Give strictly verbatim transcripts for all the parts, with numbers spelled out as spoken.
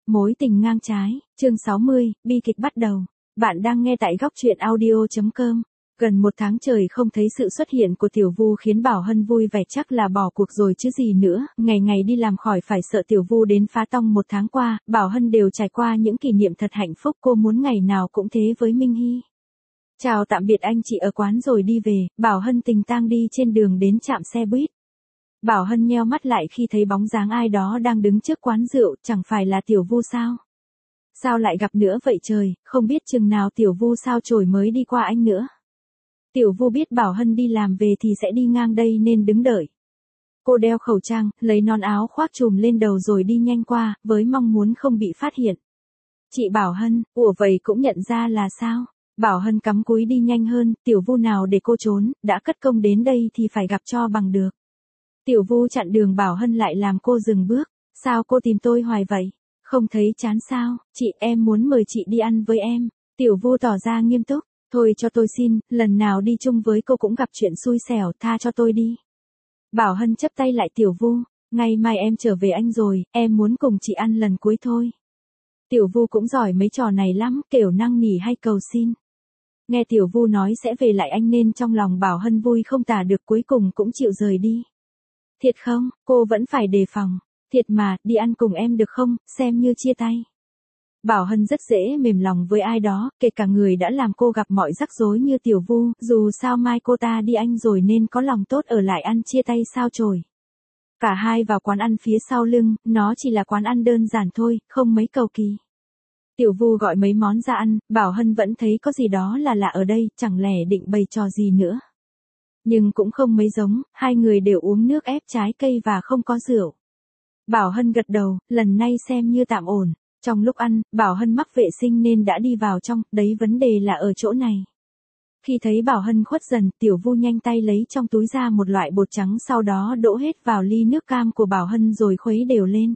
Mối tình ngang trái, chương sáu mươi, bi kịch bắt đầu. Bạn đang nghe tại góc truyện audio chấm com. Gần một tháng trời không thấy sự xuất hiện của Tiểu Vu khiến Bảo Hân vui vẻ, chắc là bỏ cuộc rồi chứ gì nữa, ngày ngày đi làm khỏi phải sợ Tiểu Vu đến phá tong. Một tháng qua, Bảo Hân đều trải qua những kỷ niệm thật hạnh phúc, cô muốn ngày nào cũng thế với Minh Hy. Chào tạm biệt anh chị ở quán rồi đi về, Bảo Hân tình tang đi trên đường đến trạm xe buýt. Bảo Hân nheo mắt lại khi thấy bóng dáng ai đó đang đứng trước quán rượu, chẳng phải là Tiểu Vu sao? Sao lại gặp nữa vậy trời, không biết chừng nào Tiểu Vu sao chổi mới đi qua anh nữa. Tiểu Vu biết Bảo Hân đi làm về thì sẽ đi ngang đây nên đứng đợi. Cô đeo khẩu trang, lấy nón áo khoác trùm lên đầu rồi đi nhanh qua, với mong muốn không bị phát hiện. Chị Bảo Hân, ủa vậy cũng nhận ra là sao? Bảo Hân cắm cúi đi nhanh hơn, Tiểu Vu nào để cô trốn, đã cất công đến đây thì phải gặp cho bằng được. Tiểu Vu chặn đường Bảo Hân lại làm cô dừng bước. Sao cô tìm tôi hoài vậy? Không thấy chán sao? Chị, em muốn mời chị đi ăn với em. Tiểu Vu tỏ ra nghiêm túc. Thôi cho tôi xin, lần nào đi chung với cô cũng gặp chuyện xui xẻo, tha cho tôi đi. Bảo Hân chắp tay lại Tiểu Vu. Ngày mai em trở về anh rồi, em muốn cùng chị ăn lần cuối thôi. Tiểu Vu cũng giỏi mấy trò này lắm, kiểu năn nỉ hay cầu xin. Nghe Tiểu Vu nói sẽ về lại anh nên trong lòng Bảo Hân vui không tả được, cuối cùng cũng chịu rời đi. Thiệt không, cô vẫn phải đề phòng. Thiệt mà, đi ăn cùng em được không, xem như chia tay. Bảo Hân rất dễ mềm lòng với ai đó, kể cả người đã làm cô gặp mọi rắc rối như Tiểu Vu, dù sao mai cô ta đi anh rồi nên có lòng tốt ở lại ăn chia tay sao chổi. Cả hai vào quán ăn phía sau lưng, nó chỉ là quán ăn đơn giản thôi, không mấy cầu kỳ. Tiểu Vu gọi mấy món ra ăn, Bảo Hân vẫn thấy có gì đó là lạ ở đây, chẳng lẽ định bày trò gì nữa. Nhưng cũng không mấy giống, hai người đều uống nước ép trái cây và không có rượu. Bảo Hân gật đầu, lần này xem như tạm ổn. Trong lúc ăn, Bảo Hân mắc vệ sinh nên đã đi vào trong, đấy vấn đề là ở chỗ này. Khi thấy Bảo Hân khuất dần, Tiểu Vu nhanh tay lấy trong túi ra một loại bột trắng, sau đó đổ hết vào ly nước cam của Bảo Hân rồi khuấy đều lên.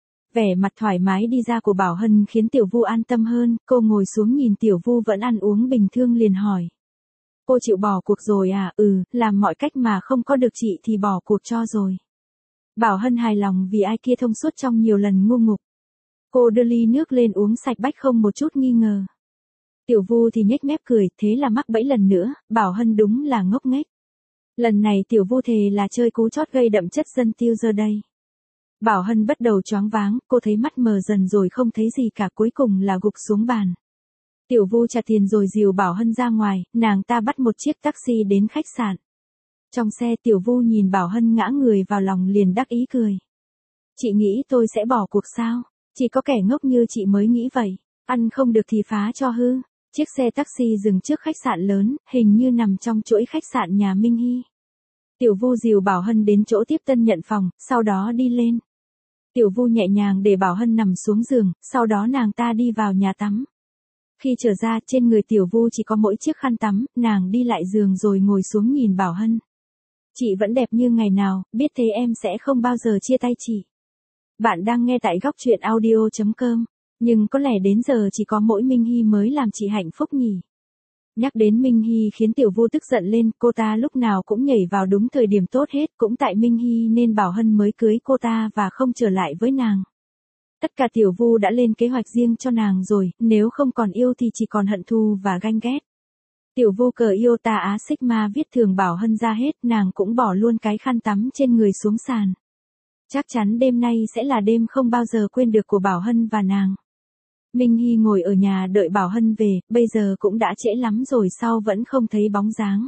Vẻ mặt thoải mái đi ra của Bảo Hân khiến Tiểu Vu an tâm hơn, cô ngồi xuống nhìn Tiểu Vu vẫn ăn uống bình thường liền hỏi. Cô chịu bỏ cuộc rồi à? Ừ, làm mọi cách mà không có được chị thì bỏ cuộc cho rồi. Bảo Hân hài lòng vì ai kia thông suốt trong nhiều lần ngu ngục. Cô đưa ly nước lên uống sạch bách không một chút nghi ngờ. Tiểu Vu thì nhếch mép cười, thế là mắc bẫy lần nữa, Bảo Hân đúng là ngốc nghếch. Lần này Tiểu Vu thề là chơi cú chót gây đậm chất dân tiêu giờ đây. Bảo Hân bắt đầu choáng váng, cô thấy mắt mờ dần rồi không thấy gì cả, cuối cùng là gục xuống bàn. Tiểu Vu trả tiền rồi dìu Bảo Hân ra ngoài, nàng ta bắt một chiếc taxi đến khách sạn. Trong xe Tiểu Vu nhìn Bảo Hân ngã người vào lòng liền đắc ý cười. Chị nghĩ tôi sẽ bỏ cuộc sao? Chỉ có kẻ ngốc như chị mới nghĩ vậy. Ăn không được thì phá cho hư. Chiếc xe taxi dừng trước khách sạn lớn, hình như nằm trong chuỗi khách sạn nhà Minh Hy. Tiểu Vu dìu Bảo Hân đến chỗ tiếp tân nhận phòng, sau đó đi lên. Tiểu Vu nhẹ nhàng để Bảo Hân nằm xuống giường, sau đó nàng ta đi vào nhà tắm. Khi trở ra, trên người Tiểu Vu chỉ có mỗi chiếc khăn tắm, nàng đi lại giường rồi ngồi xuống nhìn Bảo Hân. Chị vẫn đẹp như ngày nào, biết thế em sẽ không bao giờ chia tay chị. Bạn đang nghe tại góc truyện audio chấm com, nhưng có lẽ đến giờ chỉ có mỗi Minh Hy mới làm chị hạnh phúc nhỉ. Nhắc đến Minh Hy khiến Tiểu Vu tức giận lên, cô ta lúc nào cũng nhảy vào đúng thời điểm tốt hết, cũng tại Minh Hy nên Bảo Hân mới cưới cô ta và không trở lại với nàng. Tất cả Tiểu Vu đã lên kế hoạch riêng cho nàng rồi, nếu không còn yêu thì chỉ còn hận thù và ganh ghét. Tiểu Vu cờ yêu ta á Sigma viết thường Bảo Hân ra hết, nàng cũng bỏ luôn cái khăn tắm trên người xuống sàn. Chắc chắn đêm nay sẽ là đêm không bao giờ quên được của Bảo Hân và nàng. Minh Hy ngồi ở nhà đợi Bảo Hân về, bây giờ cũng đã trễ lắm rồi sao vẫn không thấy bóng dáng.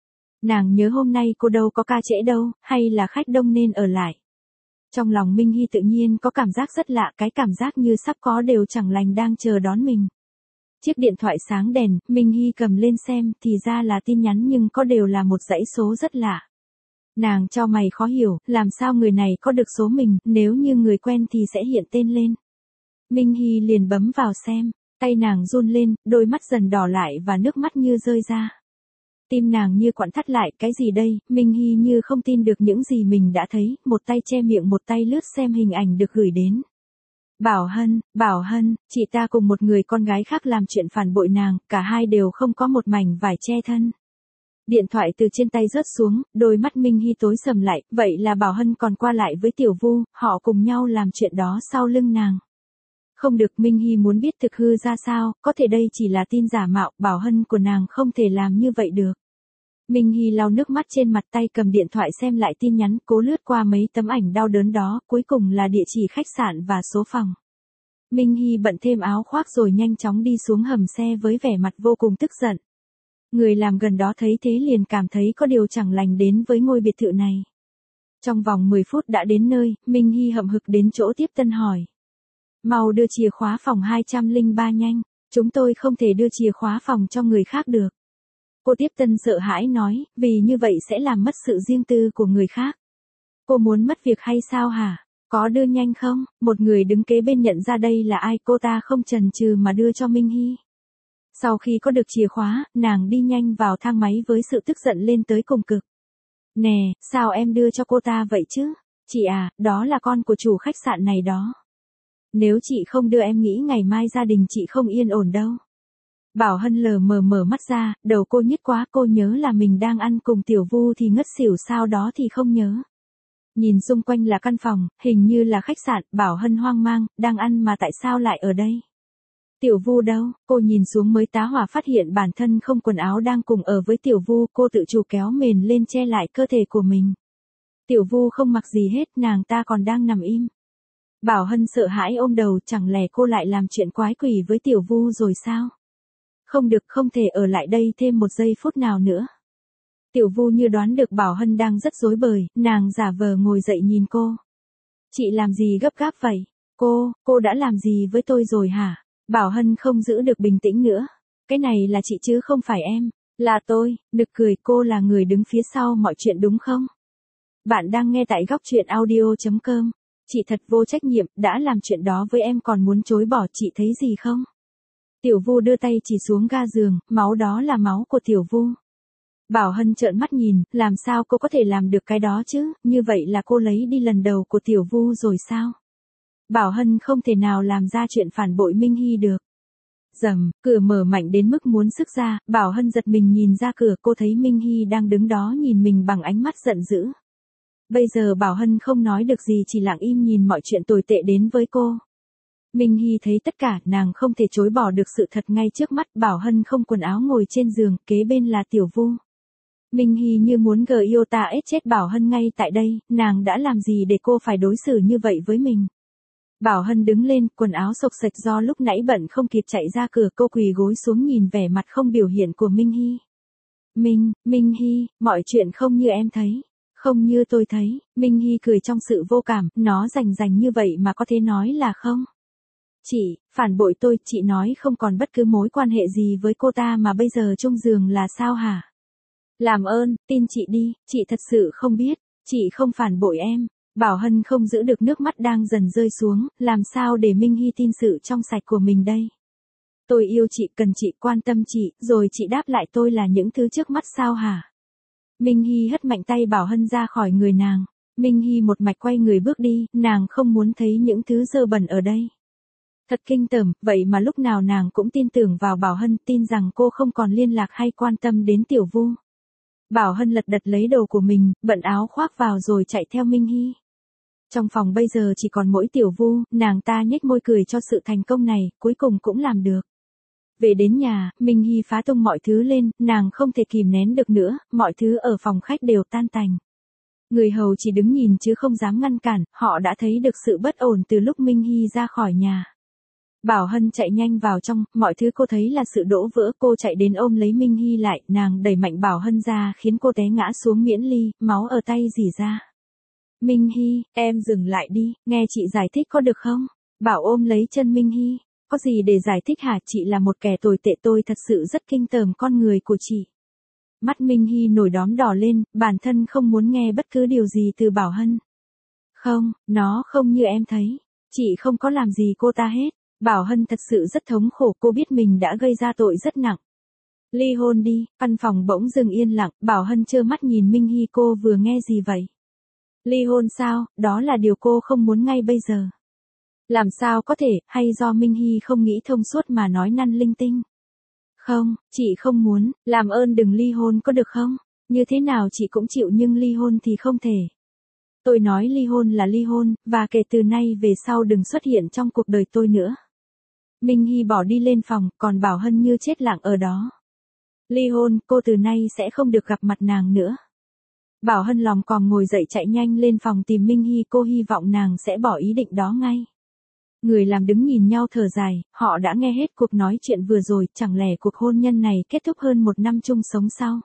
Nàng nhớ hôm nay cô đâu có ca trễ đâu, hay là khách đông nên ở lại. Trong lòng Minh Hy tự nhiên có cảm giác rất lạ, cái cảm giác như sắp có đều chẳng lành đang chờ đón mình. Chiếc điện thoại sáng đèn, Minh Hy cầm lên xem, thì ra là tin nhắn nhưng có đều là một dãy số rất lạ. Nàng chau mày khó hiểu, làm sao người này có được số mình, nếu như người quen thì sẽ hiện tên lên. Minh Hy liền bấm vào xem, tay nàng run lên, đôi mắt dần đỏ lại và nước mắt như rơi ra. Tim nàng như quặn thắt lại, cái gì đây? Minh Hy như không tin được những gì mình đã thấy, một tay che miệng một tay lướt xem hình ảnh được gửi đến. Bảo Hân, Bảo Hân, chị ta cùng một người con gái khác làm chuyện phản bội nàng, cả hai đều không có một mảnh vải che thân. Điện thoại từ trên tay rớt xuống, đôi mắt Minh Hy tối sầm lại, vậy là Bảo Hân còn qua lại với Tiểu Vu, họ cùng nhau làm chuyện đó sau lưng nàng. Không được, Minh Hy muốn biết thực hư ra sao, có thể đây chỉ là tin giả mạo, Bảo Hân của nàng không thể làm như vậy được. Minh Hy lau nước mắt trên mặt, tay cầm điện thoại xem lại tin nhắn, cố lướt qua mấy tấm ảnh đau đớn đó, cuối cùng là địa chỉ khách sạn và số phòng. Minh Hy bận thêm áo khoác rồi nhanh chóng đi xuống hầm xe với vẻ mặt vô cùng tức giận. Người làm gần đó thấy thế liền cảm thấy có điều chẳng lành đến với ngôi biệt thự này. Trong vòng mười phút đã đến nơi, Minh Hy hậm hực đến chỗ tiếp tân hỏi. Mau đưa chìa khóa phòng hai trăm lẻ ba nhanh, chúng tôi không thể đưa chìa khóa phòng cho người khác được. Cô tiếp tân sợ hãi nói, vì như vậy sẽ làm mất sự riêng tư của người khác. Cô muốn mất việc hay sao hả? Có đưa nhanh không? Một người đứng kế bên nhận ra đây là ai, cô ta không chần chừ mà đưa cho Minh Hy. Sau khi có được chìa khóa, nàng đi nhanh vào thang máy với sự tức giận lên tới cùng cực. Nè, sao em đưa cho cô ta vậy chứ? Chị à, đó là con của chủ khách sạn này đó. Nếu chị không đưa em nghĩ ngày mai gia đình chị không yên ổn đâu. Bảo Hân lờ mờ mở mắt ra, đầu cô nhức quá, cô nhớ là mình đang ăn cùng Tiểu Vu thì ngất xỉu, sao đó thì không nhớ. Nhìn xung quanh là căn phòng, hình như là khách sạn, Bảo Hân hoang mang, đang ăn mà tại sao lại ở đây? Tiểu Vu đâu? Cô nhìn xuống mới tá hỏa phát hiện bản thân không quần áo đang cùng ở với Tiểu Vu, cô tự chủ kéo mền lên che lại cơ thể của mình. Tiểu Vu không mặc gì hết, nàng ta còn đang nằm im. Bảo Hân sợ hãi ôm đầu, chẳng lẽ cô lại làm chuyện quái quỷ với Tiểu Vu rồi sao? Không được, không thể ở lại đây thêm một giây phút nào nữa. Tiểu Vu như đoán được Bảo Hân đang rất rối bời, nàng giả vờ ngồi dậy nhìn cô. Chị làm gì gấp gáp vậy? Cô, cô đã làm gì với tôi rồi hả? Bảo Hân không giữ được bình tĩnh nữa. Cái này là chị chứ không phải em, là tôi, nực cười, cô là người đứng phía sau mọi chuyện đúng không? Bạn đang nghe tại góc truyện audio chấm com. Chị thật vô trách nhiệm, đã làm chuyện đó với em còn muốn chối bỏ, chị thấy gì không? Tiểu Vu đưa tay chỉ xuống ga giường, máu đó là máu của Tiểu Vu. Bảo Hân trợn mắt nhìn, làm sao cô có thể làm được cái đó chứ, như vậy là cô lấy đi lần đầu của Tiểu Vu rồi sao? Bảo Hân không thể nào làm ra chuyện phản bội Minh Hy được. Rầm, cửa mở mạnh đến mức muốn xức ra, Bảo Hân giật mình nhìn ra cửa, cô thấy Minh Hy đang đứng đó nhìn mình bằng ánh mắt giận dữ. Bây giờ Bảo Hân không nói được gì, chỉ lặng im nhìn mọi chuyện tồi tệ đến với cô. Minh Hy thấy tất cả, nàng không thể chối bỏ được sự thật ngay trước mắt, Bảo Hân không quần áo ngồi trên giường, kế bên là Tiểu Vu. Minh Hy như muốn gờ yêu ta ết chết Bảo Hân ngay tại đây, nàng đã làm gì để cô phải đối xử như vậy với mình? Bảo Hân đứng lên, quần áo xộc xệch do lúc nãy bận không kịp chạy ra cửa, cô quỳ gối xuống nhìn vẻ mặt không biểu hiện của Minh Hy. Minh, Minh Hy, mọi chuyện không như em thấy. Không như tôi thấy, Minh Hy cười trong sự vô cảm, nó rành rành như vậy mà có thể nói là không. Chị, phản bội tôi, chị nói không còn bất cứ mối quan hệ gì với cô ta mà bây giờ chung giường là sao hả? Làm ơn, tin chị đi, chị thật sự không biết, chị không phản bội em. Bảo Hân không giữ được nước mắt đang dần rơi xuống, làm sao để Minh Hy tin sự trong sạch của mình đây? Tôi yêu chị, cần chị, quan tâm chị, rồi chị đáp lại tôi là những thứ trước mắt sao hả? Minh Hy hất mạnh tay Bảo Hân ra khỏi người nàng. Minh Hy một mạch quay người bước đi, nàng không muốn thấy những thứ dơ bẩn ở đây. Thật kinh tởm, vậy mà lúc nào nàng cũng tin tưởng vào Bảo Hân, tin rằng cô không còn liên lạc hay quan tâm đến Tiểu Vu. Bảo Hân lật đật lấy đồ của mình, bận áo khoác vào rồi chạy theo Minh Hy. Trong phòng bây giờ chỉ còn mỗi Tiểu Vu, nàng ta nhếch môi cười cho sự thành công này, cuối cùng cũng làm được. Về đến nhà, Minh Hy phá tung mọi thứ lên, nàng không thể kìm nén được nữa, mọi thứ ở phòng khách đều tan tành. Người hầu chỉ đứng nhìn chứ không dám ngăn cản, họ đã thấy được sự bất ổn từ lúc Minh Hy ra khỏi nhà. Bảo Hân chạy nhanh vào trong, mọi thứ cô thấy là sự đổ vỡ, cô chạy đến ôm lấy Minh Hy lại, nàng đẩy mạnh Bảo Hân ra khiến cô té ngã xuống miễn ly, máu ở tay rỉ ra. Minh Hy, em dừng lại đi, nghe chị giải thích có được không? Bảo ôm lấy chân Minh Hy. Có gì để giải thích hả, chị là một kẻ tồi tệ, tôi thật sự rất kinh tởm con người của chị. Mắt Minh Hy nổi đóm đỏ lên, bản thân không muốn nghe bất cứ điều gì từ Bảo Hân. Không, nó không như em thấy. Chị không có làm gì cô ta hết. Bảo Hân thật sự rất thống khổ, cô biết mình đã gây ra tội rất nặng. Ly hôn đi, căn phòng bỗng dừng yên lặng, Bảo Hân trơ mắt nhìn Minh Hy, cô vừa nghe gì vậy? Ly hôn sao, đó là điều cô không muốn ngay bây giờ. Làm sao có thể, hay do Minh Hy không nghĩ thông suốt mà nói năn linh tinh? Không, chị không muốn, làm ơn đừng ly hôn có được không? Như thế nào chị cũng chịu nhưng ly hôn thì không thể. Tôi nói ly hôn là ly hôn, và kể từ nay về sau đừng xuất hiện trong cuộc đời tôi nữa. Minh Hy bỏ đi lên phòng, còn Bảo Hân như chết lặng ở đó. Ly hôn, cô từ nay sẽ không được gặp mặt nàng nữa. Bảo Hân lòm còm ngồi dậy chạy nhanh lên phòng tìm Minh Hy, cô hy vọng nàng sẽ bỏ ý định đó ngay. Người làm đứng nhìn nhau thở dài, họ đã nghe hết cuộc nói chuyện vừa rồi, chẳng lẽ cuộc hôn nhân này kết thúc hơn một năm chung sống sau.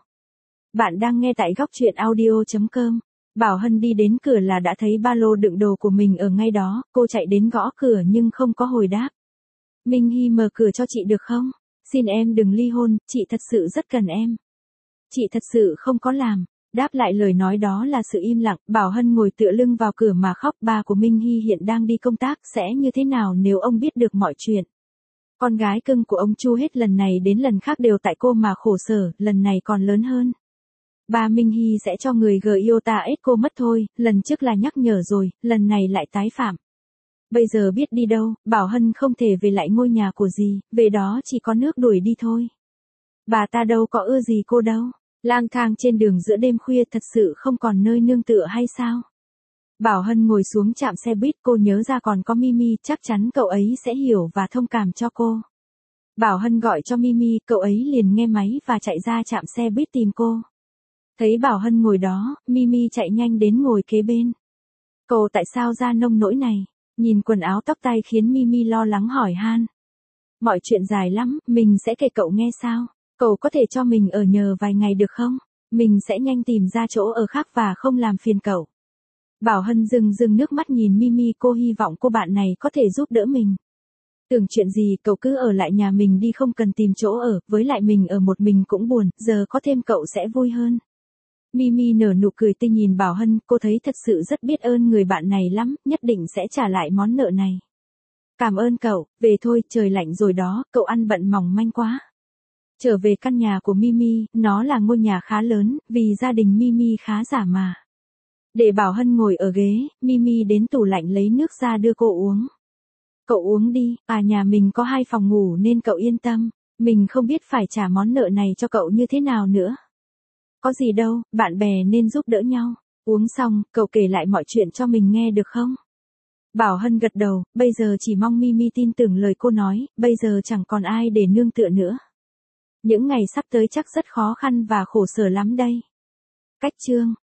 Bạn đang nghe tại góc truyện audio chấm com. Bảo Hân đi đến cửa là đã thấy ba lô đựng đồ của mình ở ngay đó, cô chạy đến gõ cửa nhưng không có hồi đáp. Minh Hy mở cửa cho chị được không? Xin em đừng ly hôn, chị thật sự rất cần em. Chị thật sự không có làm. Đáp lại lời nói đó là sự im lặng. Bảo Hân ngồi tựa lưng vào cửa mà khóc. Ba của Minh Hy hiện đang đi công tác, sẽ như thế nào nếu ông biết được mọi chuyện. Con gái cưng của ông Chu hết lần này đến lần khác đều tại cô mà khổ sở, lần này còn lớn hơn. Ba Minh Hy sẽ cho người Giota ép cô mất thôi, lần trước là nhắc nhở rồi, lần này lại tái phạm. Bây giờ biết đi đâu, Bảo Hân không thể về lại ngôi nhà của dì, về đó chỉ có nước đuổi đi thôi. Bà ta đâu có ưa gì cô đâu. Lang thang trên đường giữa đêm khuya thật sự không còn nơi nương tựa hay sao? Bảo Hân ngồi xuống trạm xe buýt, cô nhớ ra còn có Mimi, chắc chắn cậu ấy sẽ hiểu và thông cảm cho cô. Bảo Hân gọi cho Mimi, cậu ấy liền nghe máy và chạy ra trạm xe buýt tìm cô. Thấy Bảo Hân ngồi đó, Mimi chạy nhanh đến ngồi kế bên. Cậu tại sao ra nông nỗi này? Nhìn quần áo tóc tai khiến Mimi lo lắng hỏi han. Mọi chuyện dài lắm, mình sẽ kể cậu nghe sao? Cậu có thể cho mình ở nhờ vài ngày được không? Mình sẽ nhanh tìm ra chỗ ở khác và không làm phiền cậu. Bảo Hân rưng rưng nước mắt nhìn Mimi, cô hy vọng cô bạn này có thể giúp đỡ mình. Tưởng chuyện gì cậu cứ ở lại nhà mình đi, không cần tìm chỗ ở, với lại mình ở một mình cũng buồn, giờ có thêm cậu sẽ vui hơn. Mimi nở nụ cười tươi nhìn Bảo Hân, cô thấy thật sự rất biết ơn người bạn này lắm, nhất định sẽ trả lại món nợ này. Cảm ơn cậu, về thôi, trời lạnh rồi đó, cậu ăn bận mỏng manh quá. Trở về căn nhà của Mimi, nó là ngôi nhà khá lớn, vì gia đình Mimi khá giả mà. Để Bảo Hân ngồi ở ghế, Mimi đến tủ lạnh lấy nước ra đưa cô uống. Cậu uống đi, à nhà mình có hai phòng ngủ nên cậu yên tâm, mình không biết phải trả món nợ này cho cậu như thế nào nữa. Có gì đâu, bạn bè nên giúp đỡ nhau. Uống xong, cậu kể lại mọi chuyện cho mình nghe được không? Bảo Hân gật đầu, bây giờ chỉ mong Mimi tin tưởng lời cô nói, bây giờ chẳng còn ai để nương tựa nữa. Những ngày sắp tới chắc rất khó khăn và khổ sở lắm đây. Cách chương